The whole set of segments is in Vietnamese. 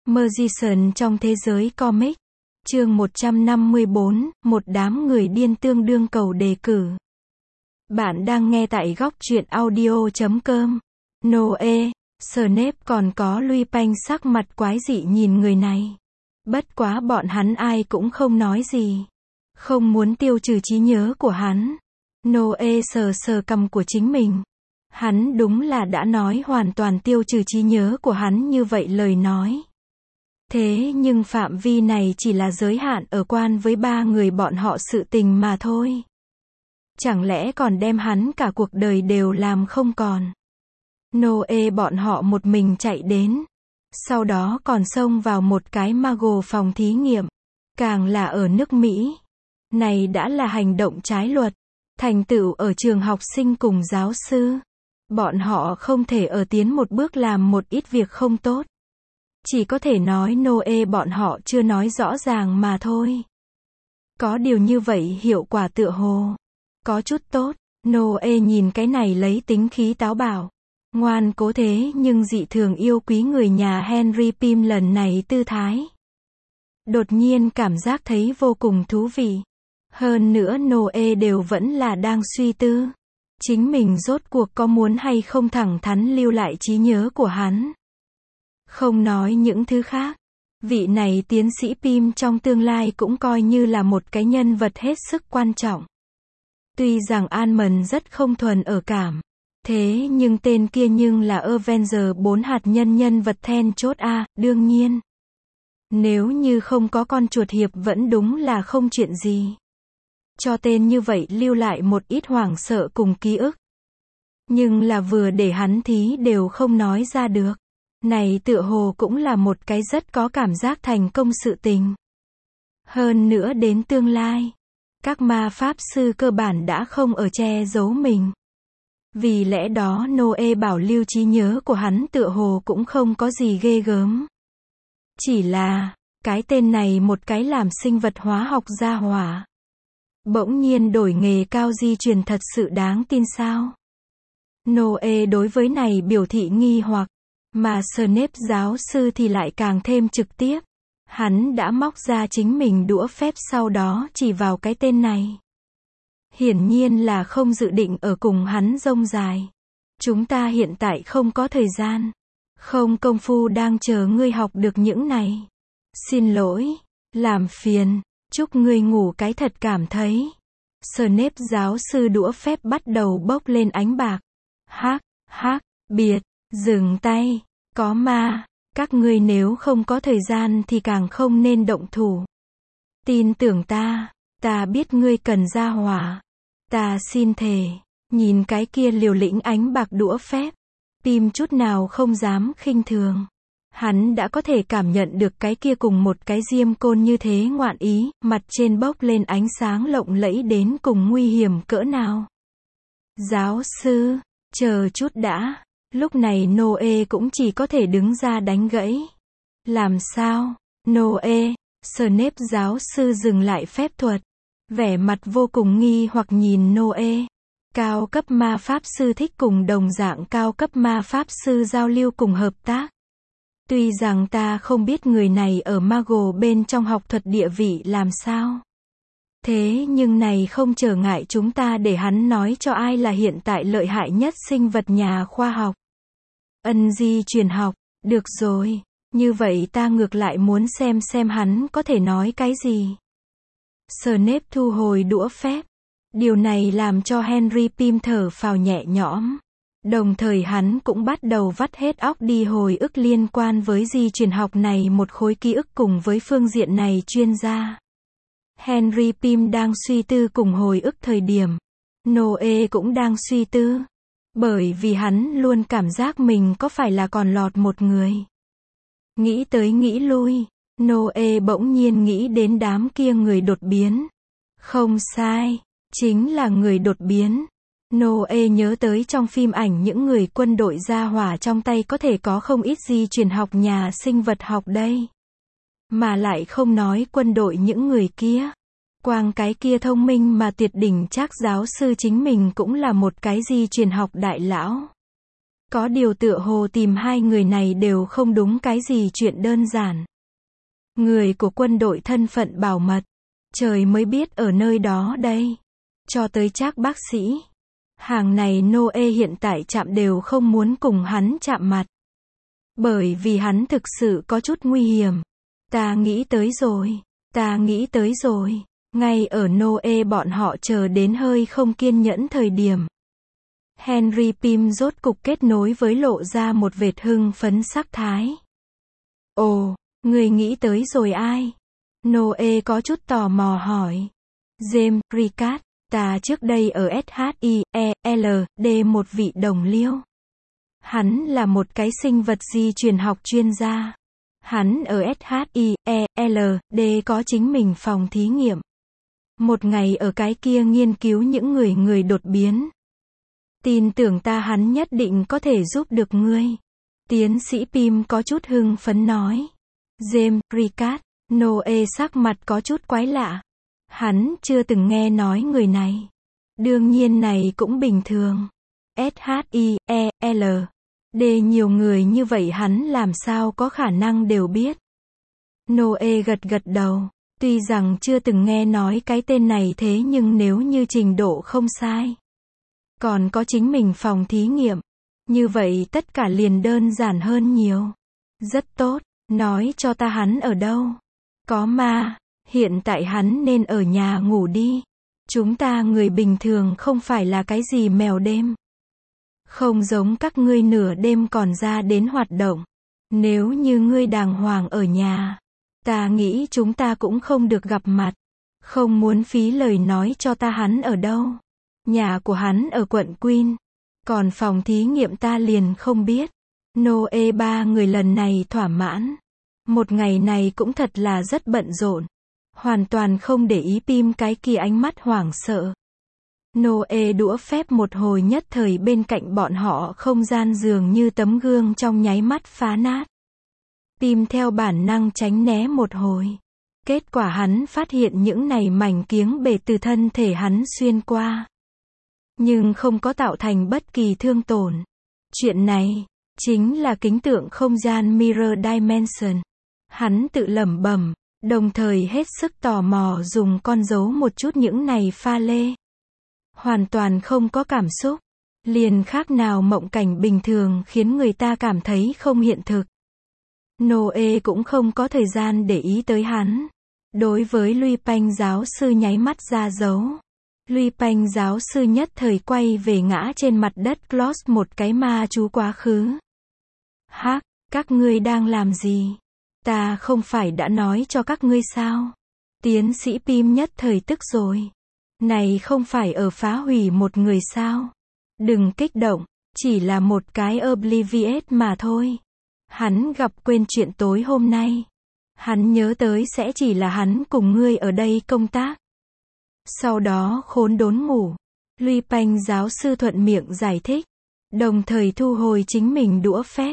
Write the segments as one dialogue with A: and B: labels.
A: Magician trong thế giới comic. Chương 154, một đám người điên tương đương cầu đề cử. Bạn đang nghe tại góc truyện audio.com. Noe, Snape còn có Lupin sắc mặt quái dị nhìn người này. Bất quá bọn hắn ai cũng không nói gì. Không muốn tiêu trừ trí nhớ của hắn. Noe sờ sờ cằm của chính mình. Hắn đúng là đã nói hoàn toàn tiêu trừ trí nhớ của hắn như vậy lời nói. Thế nhưng phạm vi này chỉ là giới hạn ở quan với ba người bọn họ sự tình mà thôi. Chẳng lẽ còn đem hắn cả cuộc đời đều làm không còn. Noe bọn họ một mình chạy đến. Sau đó còn xông vào một cái Mago phòng thí nghiệm. Càng là ở nước Mỹ. Này đã là hành động trái luật. Thành tựu ở trường học sinh cùng giáo sư. Bọn họ không thể ở tiến một bước làm một ít việc không tốt. Chỉ có thể nói Noe bọn họ chưa nói rõ ràng mà thôi. Có điều như vậy hiệu quả tựa hồ có chút tốt. Noe nhìn cái này lấy tính khí táo bạo, ngoan cố thế nhưng dị thường yêu quý người nhà Henry Pym lần này tư thái. Đột nhiên cảm giác thấy vô cùng thú vị. Hơn nữa Noe đều vẫn là đang suy tư. Chính mình rốt cuộc có muốn hay không thẳng thắn lưu lại trí nhớ của hắn. Không nói những thứ khác. Vị này tiến sĩ Pym trong tương lai cũng coi như là một cái nhân vật hết sức quan trọng. Tuy rằng Almond rất không thuần ở cảm. Thế nhưng tên kia nhưng là Avenger 4 hạt nhân vật then chốt a, đương nhiên. Nếu như không có con chuột hiệp vẫn đúng là không chuyện gì. Cho tên như vậy lưu lại một ít hoảng sợ cùng ký ức. Nhưng là vừa để hắn thí đều không nói ra được. Này tựa hồ cũng là một cái rất có cảm giác thành công sự tình. Hơn nữa đến tương lai, các ma pháp sư cơ bản đã không ở che giấu mình. Vì lẽ đó Noe bảo lưu trí nhớ của hắn tựa hồ cũng không có gì ghê gớm. Chỉ là, cái tên này một cái làm sinh vật hóa học gia hỏa. Bỗng nhiên đổi nghề cao di truyền thật sự đáng tin sao? Noe đối với này biểu thị nghi hoặc. Mà Snape giáo sư thì lại càng thêm trực tiếp. Hắn đã móc ra chính mình đũa phép sau đó chỉ vào cái tên này. Hiển nhiên là không dự định ở cùng hắn rông dài. Chúng ta hiện tại không có thời gian. Không công phu đang chờ ngươi học được những này. Xin lỗi. Làm phiền. Chúc ngươi ngủ cái thật cảm thấy. Snape giáo sư đũa phép bắt đầu bốc lên ánh bạc. Hắc, biệt. Dừng tay, có ma, các ngươi nếu không có thời gian thì càng không nên động thủ. Tin tưởng ta biết ngươi cần ra hỏa. Ta xin thề, nhìn cái kia liều lĩnh ánh bạc đũa phép. Pym chút nào không dám khinh thường. Hắn đã có thể cảm nhận được cái kia cùng một cái diêm côn như thế ngoạn ý, mặt trên bốc lên ánh sáng lộng lẫy đến cùng nguy hiểm cỡ nào. Giáo sư, chờ chút đã. Lúc này Noe cũng chỉ có thể đứng ra đánh gãy. Làm sao? Noe, Snape giáo sư dừng lại phép thuật. Vẻ mặt vô cùng nghi hoặc nhìn Noe. Cao cấp ma pháp sư thích cùng đồng dạng cao cấp ma pháp sư giao lưu cùng hợp tác. Tuy rằng ta không biết người này ở Mago bên trong học thuật địa vị làm sao. Thế nhưng này không trở ngại chúng ta để hắn nói cho ai là hiện tại lợi hại nhất sinh vật nhà khoa học. Ân di truyền học, được rồi, như vậy ta ngược lại muốn xem hắn có thể nói cái gì. Snape thu hồi đũa phép. Điều này làm cho Henry Pym thở phào nhẹ nhõm. Đồng thời hắn cũng bắt đầu vắt hết óc đi hồi ức liên quan với di truyền học này một khối ký ức cùng với phương diện này chuyên gia. Henry Pym đang suy tư cùng hồi ức thời điểm. Noe cũng đang suy tư. Bởi vì hắn luôn cảm giác mình có phải là còn lọt một người. Nghĩ tới nghĩ lui, Noe bỗng nhiên nghĩ đến đám kia người đột biến. Không sai, chính là người đột biến. Noe nhớ tới trong phim ảnh những người quân đội gia hỏa trong tay có thể có không ít di truyền học nhà sinh vật học đây. Mà lại không nói quân đội những người kia. Quang cái kia thông minh mà tuyệt đỉnh chắc giáo sư chính mình cũng là một cái di truyền học đại lão. Có điều tựa hồ tìm hai người này đều không đúng cái gì chuyện đơn giản. Người của quân đội thân phận bảo mật. Trời mới biết ở nơi đó đây. Cho tới chắc bác sĩ. Hàng này Noe hiện tại chạm đều không muốn cùng hắn chạm mặt. Bởi vì hắn thực sự có chút nguy hiểm. Ta nghĩ tới rồi. Ngay ở Noe bọn họ chờ đến hơi không kiên nhẫn thời điểm. Henry Pym rốt cục kết nối với lộ ra một vệt hưng phấn sắc thái. Ồ, người nghĩ tới rồi ai? Noe có chút tò mò hỏi. James Ricard, ta trước đây ở SHIELD một vị đồng liêu. Hắn là một cái sinh vật di truyền học chuyên gia. Hắn ở SHIELD có chính mình phòng thí nghiệm. Một ngày ở cái kia nghiên cứu những người đột biến. Tin tưởng ta hắn nhất định có thể giúp được ngươi. Tiến sĩ Pym có chút hưng phấn nói. James Ricard, Noe sắc mặt có chút quái lạ. Hắn chưa từng nghe nói người này. Đương nhiên này cũng bình thường. SHIELD, nhiều người như vậy hắn làm sao có khả năng đều biết. Noe gật gật đầu. Tuy rằng chưa từng nghe nói cái tên này thế nhưng nếu như trình độ không sai. Còn có chính mình phòng thí nghiệm. Như vậy tất cả liền đơn giản hơn nhiều. Rất tốt, nói cho ta hắn ở đâu. Có ma, hiện tại hắn nên ở nhà ngủ đi. Chúng ta người bình thường không phải là cái gì mèo đêm. Không giống các ngươi nửa đêm còn ra đến hoạt động. Nếu như ngươi đàng hoàng ở nhà, ta nghĩ chúng ta cũng không được gặp mặt. Không muốn phí lời nói cho ta hắn ở đâu. Nhà của hắn ở quận Queen. Còn phòng thí nghiệm ta liền không biết. Noe ba người lần này thỏa mãn. Một ngày này cũng thật là rất bận rộn. Hoàn toàn không để ý Pym cái kia ánh mắt hoảng sợ. Noe đũa phép một hồi nhất thời bên cạnh bọn họ không gian dường như tấm gương trong nháy mắt phá nát. Pym theo bản năng tránh né một hồi. Kết quả hắn phát hiện những này mảnh kiếng bể từ thân thể hắn xuyên qua. Nhưng không có tạo thành bất kỳ thương tổn. Chuyện này, chính là kính tượng không gian Mirror Dimension. Hắn tự lẩm bẩm, đồng thời hết sức tò mò dùng con dấu một chút những này pha lê. Hoàn toàn không có cảm xúc. Liền khác nào mộng cảnh bình thường khiến người ta cảm thấy không hiện thực. Noe cũng không có thời gian để ý tới hắn. Đối với Lupin giáo sư nháy mắt ra dấu. Lupin giáo sư nhất thời quay về ngã trên mặt đất close một cái ma chú quá khứ. Hắc, các ngươi đang làm gì? Ta không phải đã nói cho các ngươi sao? Tiến sĩ Pym nhất thời tức rồi. Này không phải ở phá hủy một người sao? Đừng kích động, chỉ là một cái Oblivious mà thôi. Hắn gặp quên chuyện tối hôm nay. Hắn nhớ tới sẽ chỉ là hắn cùng ngươi ở đây công tác. Sau đó khốn đốn ngủ. Lupin giáo sư thuận miệng giải thích. Đồng thời thu hồi chính mình đũa phép.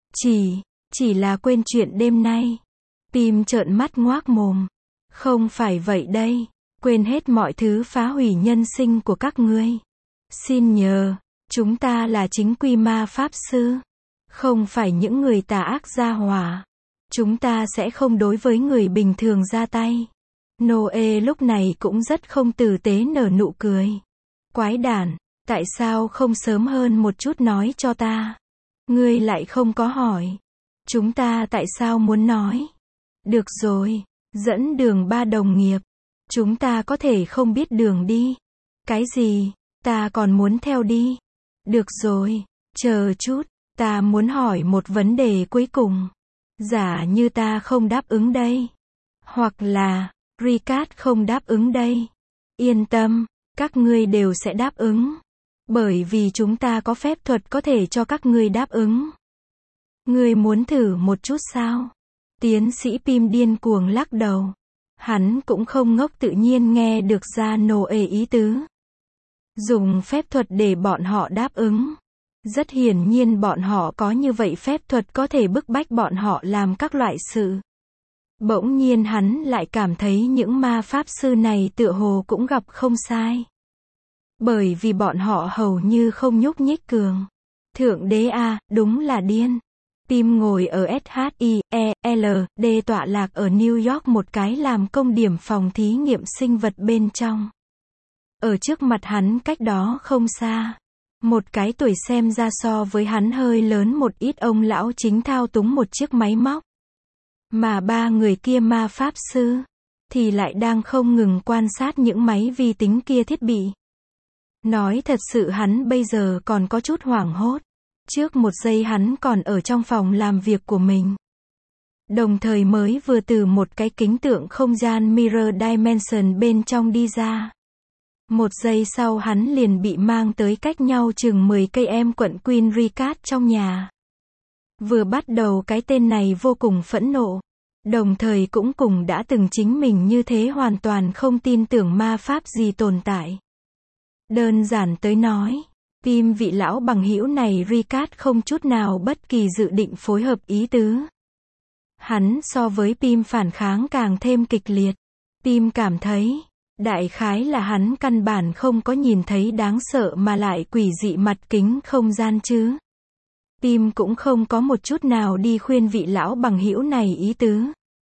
A: Chỉ là quên chuyện đêm nay. Pym trợn mắt ngoác mồm. Không phải vậy đây. Quên hết mọi thứ phá hủy nhân sinh của các ngươi. Xin nhờ, chúng ta là chính quy ma pháp sư. Không phải những người tà ác gia hỏa. Chúng ta sẽ không đối với người bình thường ra tay. Noe lúc này cũng rất không tử tế nở nụ cười. Quái đản, tại sao không sớm hơn một chút nói cho ta? Ngươi lại không có hỏi. Chúng ta tại sao muốn nói? Được rồi, dẫn đường ba đồng nghiệp. Chúng ta có thể không biết đường đi. Cái gì? Ta còn muốn theo đi. Được rồi, chờ chút, ta muốn hỏi một vấn đề cuối cùng. Giả như ta không đáp ứng đây. Hoặc là, Ricard không đáp ứng đây. Yên tâm, các ngươi đều sẽ đáp ứng. Bởi vì chúng ta có phép thuật có thể cho các ngươi đáp ứng. Ngươi muốn thử một chút sao? Tiến sĩ Pym điên cuồng lắc đầu. Hắn cũng không ngốc tự nhiên nghe được ra Noe ý tứ. Dùng phép thuật để bọn họ đáp ứng. Rất hiển nhiên bọn họ có như vậy phép thuật có thể bức bách bọn họ làm các loại sự. Bỗng nhiên hắn lại cảm thấy những ma pháp sư này tựa hồ cũng gặp không sai. Bởi vì bọn họ hầu như không nhúc nhích cường. Thượng đế a, đúng là điên. Pim ngồi ở SHIELD tọa lạc ở New York, một cái làm công điểm phòng thí nghiệm sinh vật bên trong. Ở trước mặt hắn cách đó không xa, một cái tuổi xem ra so với hắn hơi lớn một ít ông lão chính thao túng một chiếc máy móc. Mà ba người kia ma pháp sư thì lại đang không ngừng quan sát những máy vi tính kia thiết bị. Nói thật sự hắn bây giờ còn có chút hoảng hốt. Trước một giây hắn còn ở trong phòng làm việc của mình. Đồng thời mới vừa từ một cái kính tượng không gian Mirror Dimension bên trong đi ra. Một giây sau hắn liền bị mang tới cách nhau chừng 10 cây em quận Queen Ricard trong nhà. Vừa bắt đầu cái tên này vô cùng phẫn nộ. Đồng thời cũng cùng đã từng chính mình như thế hoàn toàn không tin tưởng ma pháp gì tồn tại. Đơn giản tới nói, Pim vị lão bằng hữu này Ricard không chút nào bất kỳ dự định phối hợp ý tứ. Hắn so với Pim phản kháng càng thêm kịch liệt. Pim cảm thấy, đại khái là hắn căn bản không có nhìn thấy đáng sợ mà lại quỷ dị mặt kính không gian chứ. Pim cũng không có một chút nào đi khuyên vị lão bằng hữu này ý tứ.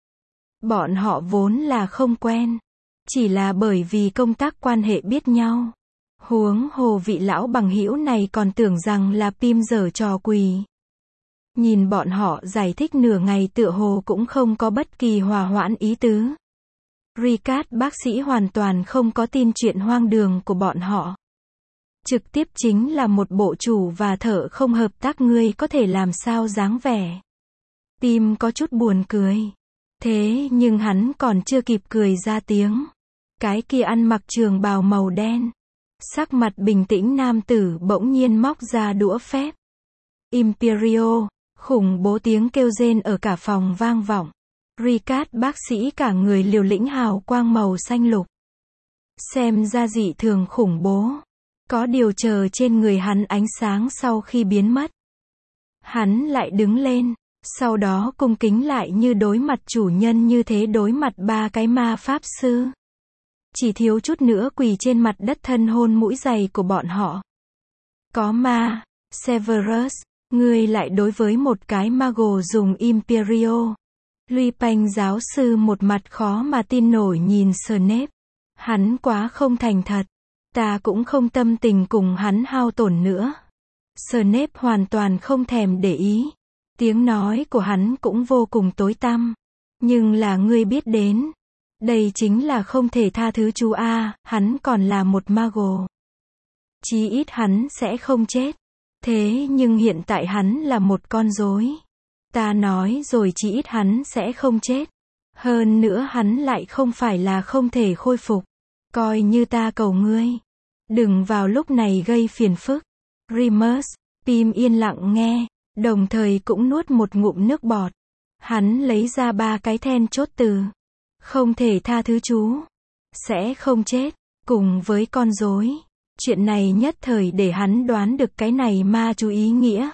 A: Bọn họ vốn là không quen. Chỉ là bởi vì công tác quan hệ biết nhau. Huống hồ vị lão bằng hữu này còn tưởng rằng là Pim giở trò quỷ. Nhìn bọn họ giải thích nửa ngày tựa hồ cũng không có bất kỳ hòa hoãn ý tứ. Ricard bác sĩ hoàn toàn không có tin chuyện hoang đường của bọn họ. Trực tiếp chính là một bộ chủ và thợ không hợp tác, ngươi có thể làm sao dáng vẻ. Pim có chút buồn cười. Thế nhưng hắn còn chưa kịp cười ra tiếng. Cái kia ăn mặc trường bào màu đen, sắc mặt bình tĩnh nam tử bỗng nhiên móc ra đũa phép. Imperio, khủng bố tiếng kêu rên ở cả phòng vang vọng. Ricard bác sĩ cả người liều lĩnh hào quang màu xanh lục. Xem ra dị thường khủng bố. Có điều chờ trên người hắn ánh sáng sau khi biến mất. Hắn lại đứng lên, sau đó cung kính lại như đối mặt chủ nhân như thế đối mặt ba cái ma pháp sư. Chỉ thiếu chút nữa quỳ trên mặt đất thân hôn mũi giày của bọn họ. Có ma, Severus, ngươi lại đối với một cái mago dùng Imperio. Lupin giáo sư một mặt khó mà tin nổi nhìn Snape. Hắn quá không thành thật. Ta cũng không tâm tình cùng hắn hao tổn nữa. Snape hoàn toàn không thèm để ý. Tiếng nói của hắn cũng vô cùng tối tăm. Nhưng là ngươi biết đến. Đây chính là không thể tha thứ chú A, hắn còn là một mago. Chí ít hắn sẽ không chết. Thế nhưng hiện tại hắn là một con rối. Ta nói rồi, chí ít hắn sẽ không chết. Hơn nữa hắn lại không phải là không thể khôi phục. Coi như ta cầu ngươi. Đừng vào lúc này gây phiền phức. Remus, Pim yên lặng nghe, đồng thời cũng nuốt một ngụm nước bọt. Hắn lấy ra ba cái then chốt từ. Không thể tha thứ chú. Sẽ không chết. Cùng với con rối. Chuyện này nhất thời để hắn đoán được cái này ma chú ý nghĩa.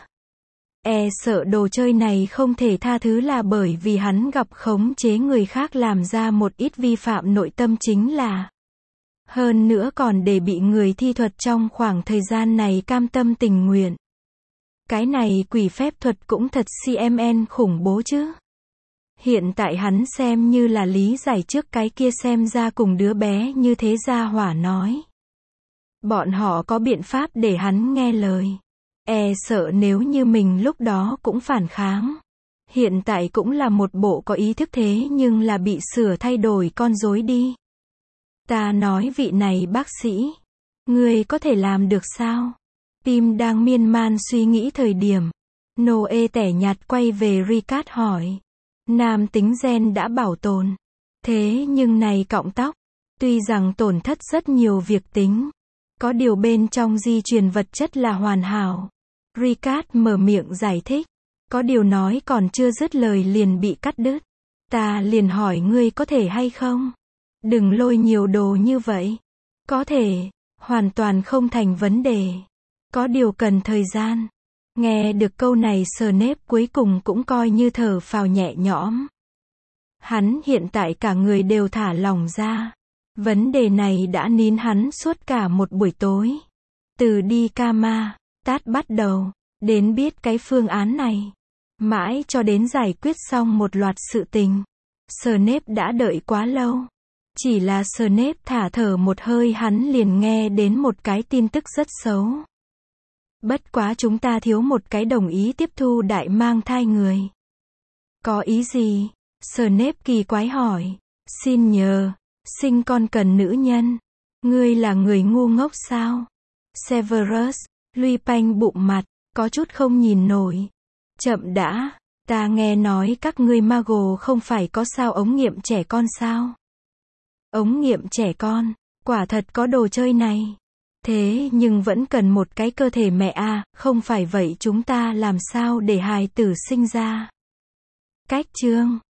A: Sợ đồ chơi này không thể tha thứ là bởi vì hắn gặp khống chế người khác làm ra một ít vi phạm nội tâm chính là. Hơn nữa còn để bị người thi thuật trong khoảng thời gian này cam tâm tình nguyện. Cái này quỷ phép thuật cũng thật CMN khủng bố chứ. Hiện tại hắn xem như là lý giải trước cái kia xem ra cùng đứa bé như thế gia hỏa nói. Bọn họ có biện pháp để hắn nghe lời. Sợ nếu như mình lúc đó cũng phản kháng. Hiện tại cũng là một bộ có ý thức thế nhưng là bị sửa thay đổi con rối đi. Ta nói vị này bác sĩ. Ngươi có thể làm được sao? Pim đang miên man suy nghĩ thời điểm. Noe tẻ nhạt quay về Ricard hỏi. Nam tính gen đã bảo tồn. Thế nhưng này cọng tóc. Tuy rằng tổn thất rất nhiều việc tính. Có điều bên trong di truyền vật chất là hoàn hảo. Ricard mở miệng giải thích. Có điều nói còn chưa dứt lời liền bị cắt đứt. Ta liền hỏi ngươi có thể hay không? Đừng lôi nhiều đồ như vậy. Có thể. Hoàn toàn không thành vấn đề. Có điều cần thời gian. Nghe được câu này Snape cuối cùng cũng coi như thở phào nhẹ nhõm. Hắn hiện tại cả người đều thả lỏng ra. Vấn đề này đã nín hắn suốt cả một buổi tối. Từ đi Kama, Tát bắt đầu. đến biết cái phương án này. Mãi cho đến giải quyết xong một loạt sự tình. Snape đã đợi quá lâu. Chỉ là Snape thả thở một hơi hắn liền nghe đến một cái tin tức rất xấu. Bất quá chúng ta thiếu một cái đồng ý tiếp thu đại mang thai người. Có ý gì? Snape kỳ quái hỏi. Xin nhờ, sinh con cần nữ nhân. Ngươi là người ngu ngốc sao? Severus, Lupin bụng mặt, có chút không nhìn nổi. Chậm đã, ta nghe nói các ngươi Muggle không phải có sao ống nghiệm trẻ con sao? Ống nghiệm trẻ con, quả thật có đồ chơi này. Thế nhưng vẫn cần một cái cơ thể mẹ à, không phải vậy chúng ta làm sao để hài tử sinh ra? Cách chương